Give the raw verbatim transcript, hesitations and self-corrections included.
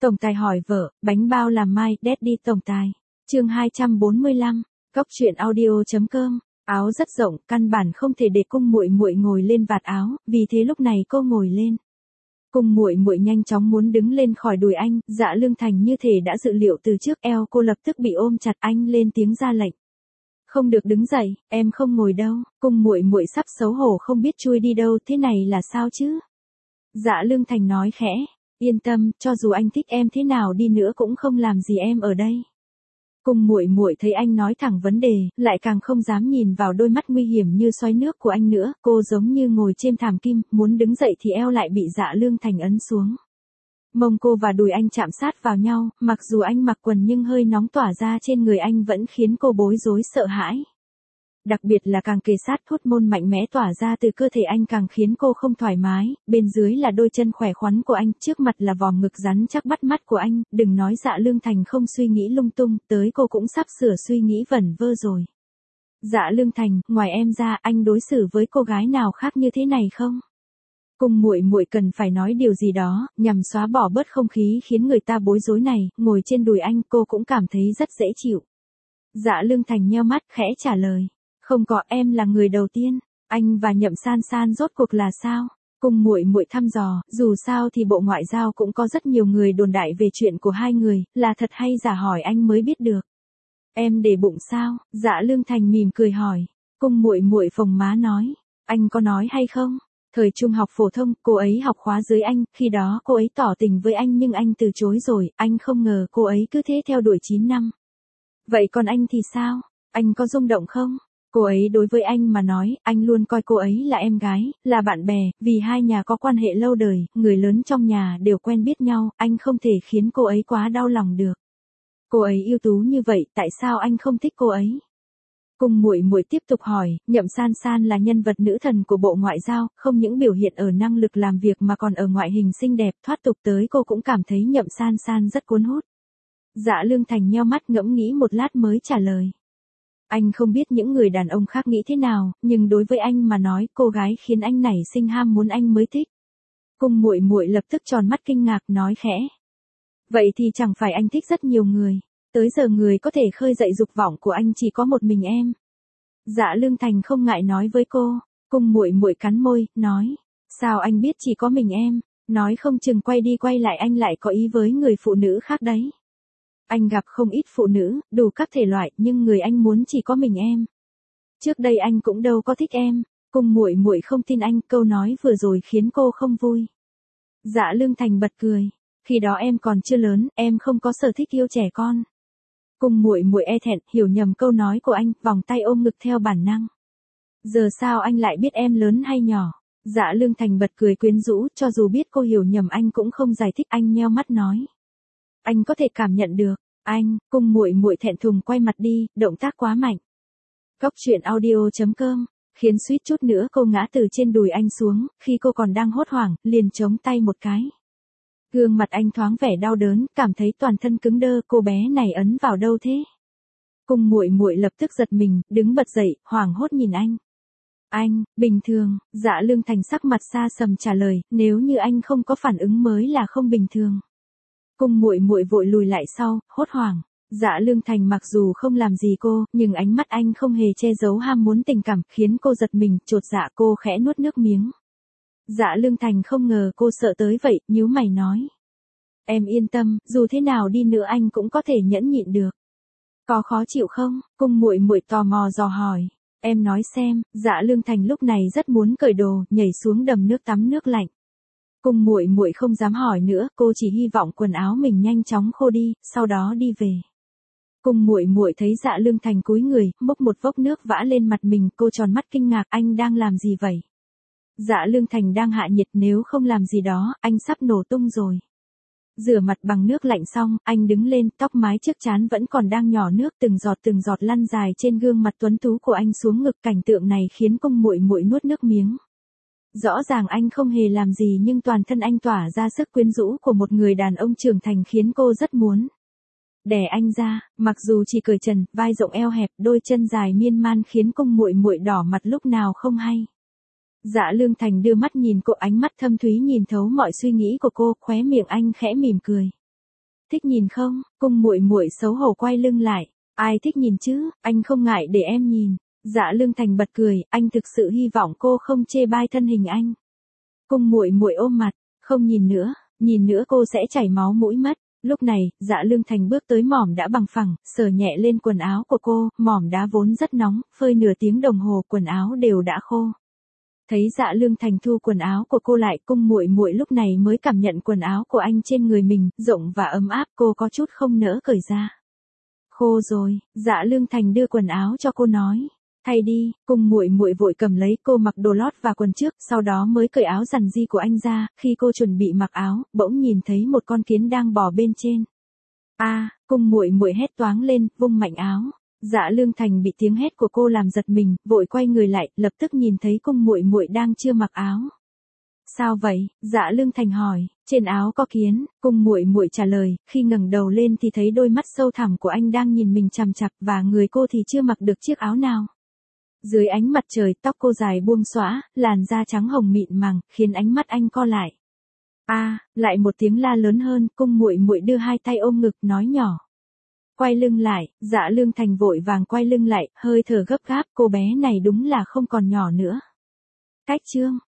Tổng tài hỏi vợ, bánh bao làm mai, Daddy tổng tài. Chương hai trăm bốn mươi lăm, Cóc truyện audio.com. Áo rất rộng, căn bản không thể để Cung Muội Muội ngồi lên vạt áo, vì thế lúc này cô ngồi lên. Cung Muội Muội nhanh chóng muốn đứng lên khỏi đùi anh, Dạ Lương Thành như thể đã dự liệu từ trước, eo cô lập tức bị ôm chặt, anh lên tiếng ra lệnh. Không được đứng dậy, em không ngồi đâu. Cung Muội Muội sắp xấu hổ không biết chui đi đâu, thế này là sao chứ? Dạ Lương Thành nói khẽ, yên tâm, cho dù anh thích em thế nào đi nữa cũng không làm gì em ở đây. Cung Muội Muội thấy anh nói thẳng vấn đề, lại càng không dám nhìn vào đôi mắt nguy hiểm như xoáy nước của anh nữa, cô giống như ngồi trên thảm kim, muốn đứng dậy thì eo lại bị Dạ Lương Thành ấn xuống. Mông cô và đùi anh chạm sát vào nhau, mặc dù anh mặc quần nhưng hơi nóng tỏa ra trên người anh vẫn khiến cô bối rối sợ hãi. Đặc biệt là càng kề sát, hốt môn mạnh mẽ tỏa ra từ cơ thể anh càng khiến cô không thoải mái, bên dưới là đôi chân khỏe khoắn của anh, trước mặt là vòm ngực rắn chắc bắt mắt của anh, đừng nói Dạ Lương Thành không suy nghĩ lung tung, tới cô cũng sắp sửa suy nghĩ vẩn vơ rồi. Dạ Lương Thành, ngoài em ra, anh đối xử với cô gái nào khác như thế này không? Cung Muội Muội cần phải nói điều gì đó, nhằm xóa bỏ bớt không khí khiến người ta bối rối này, ngồi trên đùi anh cô cũng cảm thấy rất dễ chịu. Dạ Lương Thành nheo mắt khẽ trả lời. Không có, em là người đầu tiên. Anh và Nhậm San San rốt cuộc là sao? Cung Muội Muội thăm dò, dù sao thì Bộ Ngoại giao cũng có rất nhiều người đồn đại về chuyện của hai người, là thật hay giả hỏi anh mới biết được. Em để bụng sao? Dạ Lương Thành mỉm cười hỏi. Cung Muội Muội phồng má nói, anh có nói hay không? Thời trung học phổ thông, cô ấy học khóa dưới anh, khi đó cô ấy tỏ tình với anh nhưng anh từ chối rồi, anh không ngờ cô ấy cứ thế theo đuổi chín năm. Vậy còn anh thì sao? Anh có rung động không? Cô ấy đối với anh mà nói, anh luôn coi cô ấy là em gái, là bạn bè, vì hai nhà có quan hệ lâu đời, người lớn trong nhà đều quen biết nhau, anh không thể khiến cô ấy quá đau lòng được. Cô ấy ưu tú như vậy, tại sao anh không thích cô ấy? Cung Muội Muội tiếp tục hỏi, Nhậm San San là nhân vật nữ thần của Bộ Ngoại giao, không những biểu hiện ở năng lực làm việc mà còn ở ngoại hình xinh đẹp, thoát tục tới cô cũng cảm thấy Nhậm San San rất cuốn hút. Dạ Lương Thành nheo mắt ngẫm nghĩ một lát mới trả lời. Anh không biết những người đàn ông khác nghĩ thế nào, nhưng đối với anh mà nói, cô gái khiến anh nảy sinh ham muốn anh mới thích. Cung Muội Muội lập tức tròn mắt kinh ngạc nói khẽ. Vậy thì chẳng phải anh thích rất nhiều người. Tới giờ người có thể khơi dậy dục vọng của anh chỉ có một mình em. Dạ Lương Thành không ngại nói với cô. Cung Muội Muội cắn môi, nói. Sao anh biết chỉ có mình em? Nói không chừng quay đi quay lại anh lại có ý với người phụ nữ khác đấy. Anh gặp không ít phụ nữ, đủ các thể loại, nhưng người anh muốn chỉ có mình em. Trước đây anh cũng đâu có thích em. Cung Muội Muội không tin anh, câu nói vừa rồi khiến cô không vui. Dạ Lương Thành bật cười. Khi đó em còn chưa lớn, em không có sở thích yêu trẻ con. Cung Muội Muội e thẹn, hiểu nhầm câu nói của anh, vòng tay ôm ngực theo bản năng. Giờ sao anh lại biết em lớn hay nhỏ? Dạ Lương Thành bật cười quyến rũ, cho dù biết cô hiểu nhầm anh cũng không giải thích, anh nheo mắt nói. Anh có thể cảm nhận được. Anh, Cung Muội Muội thẹn thùng quay mặt đi, động tác quá mạnh. Cóc truyện audio.com, khiến suýt chút nữa cô ngã từ trên đùi anh xuống, khi cô còn đang hốt hoảng, liền chống tay một cái. Gương mặt anh thoáng vẻ đau đớn, cảm thấy toàn thân cứng đơ, cô bé này ấn vào đâu thế? Cung Muội Muội lập tức giật mình, đứng bật dậy, hoảng hốt nhìn anh. Anh, bình thường. Dạ Lương Thành sắc mặt xa sầm trả lời, nếu như anh không có phản ứng mới là không bình thường. Cung Muội Muội vội lùi lại sau, hốt hoảng. Dạ Lương Thành mặc dù không làm gì cô, nhưng ánh mắt anh không hề che giấu ham muốn tình cảm, khiến cô giật mình, chột dạ, cô khẽ nuốt nước miếng. Dạ Lương Thành không ngờ cô sợ tới vậy, nhíu mày nói. Em yên tâm, dù thế nào đi nữa anh cũng có thể nhẫn nhịn được. Có khó chịu không? Cung Muội Muội tò mò dò hỏi. Em nói xem. Dạ Lương Thành lúc này rất muốn cởi đồ, nhảy xuống đầm nước tắm nước lạnh. Cung Muội Muội không dám hỏi nữa, cô chỉ hy vọng quần áo mình nhanh chóng khô đi, sau đó đi về. Cung Muội Muội thấy Dạ Lương Thành cúi người, múc một vốc nước vã lên mặt mình, cô tròn mắt kinh ngạc, anh đang làm gì vậy? Dạ Lương Thành đang hạ nhiệt, nếu không làm gì đó, anh sắp nổ tung rồi. Rửa mặt bằng nước lạnh xong, anh đứng lên, tóc mái trước trán vẫn còn đang nhỏ nước, từng giọt từng giọt lăn dài trên gương mặt tuấn tú của anh xuống ngực, cảnh tượng này khiến Cung Muội Muội nuốt nước miếng. Rõ ràng anh không hề làm gì nhưng toàn thân anh tỏa ra sức quyến rũ của một người đàn ông trưởng thành khiến cô rất muốn đè anh ra, mặc dù chỉ cởi trần, vai rộng eo hẹp, đôi chân dài miên man khiến Cung Muội Muội đỏ mặt lúc nào không hay. Dạ Lương Thành đưa mắt nhìn cô, ánh mắt thâm thúy nhìn thấu mọi suy nghĩ của cô, khóe miệng anh khẽ mỉm cười. Thích nhìn không? Cung muội muội xấu hổ quay lưng lại. Ai thích nhìn chứ, anh không ngại để em nhìn. Dạ Lương Thành bật cười, anh thực sự hy vọng cô không chê bai thân hình anh. Cung muội muội ôm mặt, không nhìn nữa, nhìn nữa cô sẽ chảy máu mũi mất. Lúc này, Dạ Lương Thành bước tới mỏm đã bằng phẳng, sờ nhẹ lên quần áo của cô, mỏm đá vốn rất nóng, phơi nửa tiếng đồng hồ quần áo đều đã khô. Thấy Dạ Lương Thành thu quần áo của cô lại, cung muội muội lúc này mới cảm nhận quần áo của anh trên người mình, rộng và ấm áp, cô có chút không nỡ cởi ra. Khô rồi, Dạ Lương Thành đưa quần áo cho cô nói. Thay đi, cung muội muội vội cầm lấy, cô mặc đồ lót và quần trước, sau đó mới cởi áo rằn di của anh ra, khi cô chuẩn bị mặc áo, bỗng nhìn thấy một con kiến đang bò bên trên. A, à, cung muội muội hét toáng lên, vung mạnh áo. Dạ Lương Thành bị tiếng hét của cô làm giật mình, vội quay người lại, lập tức nhìn thấy cung muội muội đang chưa mặc áo. Sao vậy? Dạ Lương Thành hỏi. Trên áo có kiến, cung muội muội trả lời, khi ngẩng đầu lên thì thấy đôi mắt sâu thẳm của anh đang nhìn mình chằm chằm và người cô thì chưa mặc được chiếc áo nào. Dưới ánh mặt trời, tóc cô dài buông xõa, làn da trắng hồng mịn màng, khiến ánh mắt anh co lại. A, à, lại một tiếng la lớn hơn, cung muội muội đưa hai tay ôm ngực, nói nhỏ. Quay lưng lại, Dạ Lương Thành vội vàng quay lưng lại, hơi thở gấp gáp, cô bé này đúng là không còn nhỏ nữa. Cách chương